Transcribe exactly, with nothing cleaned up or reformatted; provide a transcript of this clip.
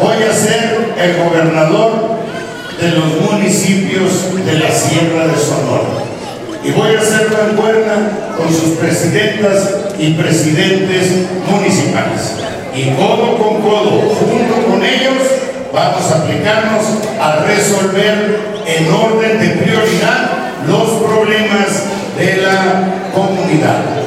Voy a ser el gobernador de los municipios de la Sierra de Sonora. Y voy a hacer mancuerna con sus presidentas y presidentes municipales. Y codo con codo, junto con ellos, vamos a aplicarnos a resolver en orden de prioridad los problemas de la comunidad.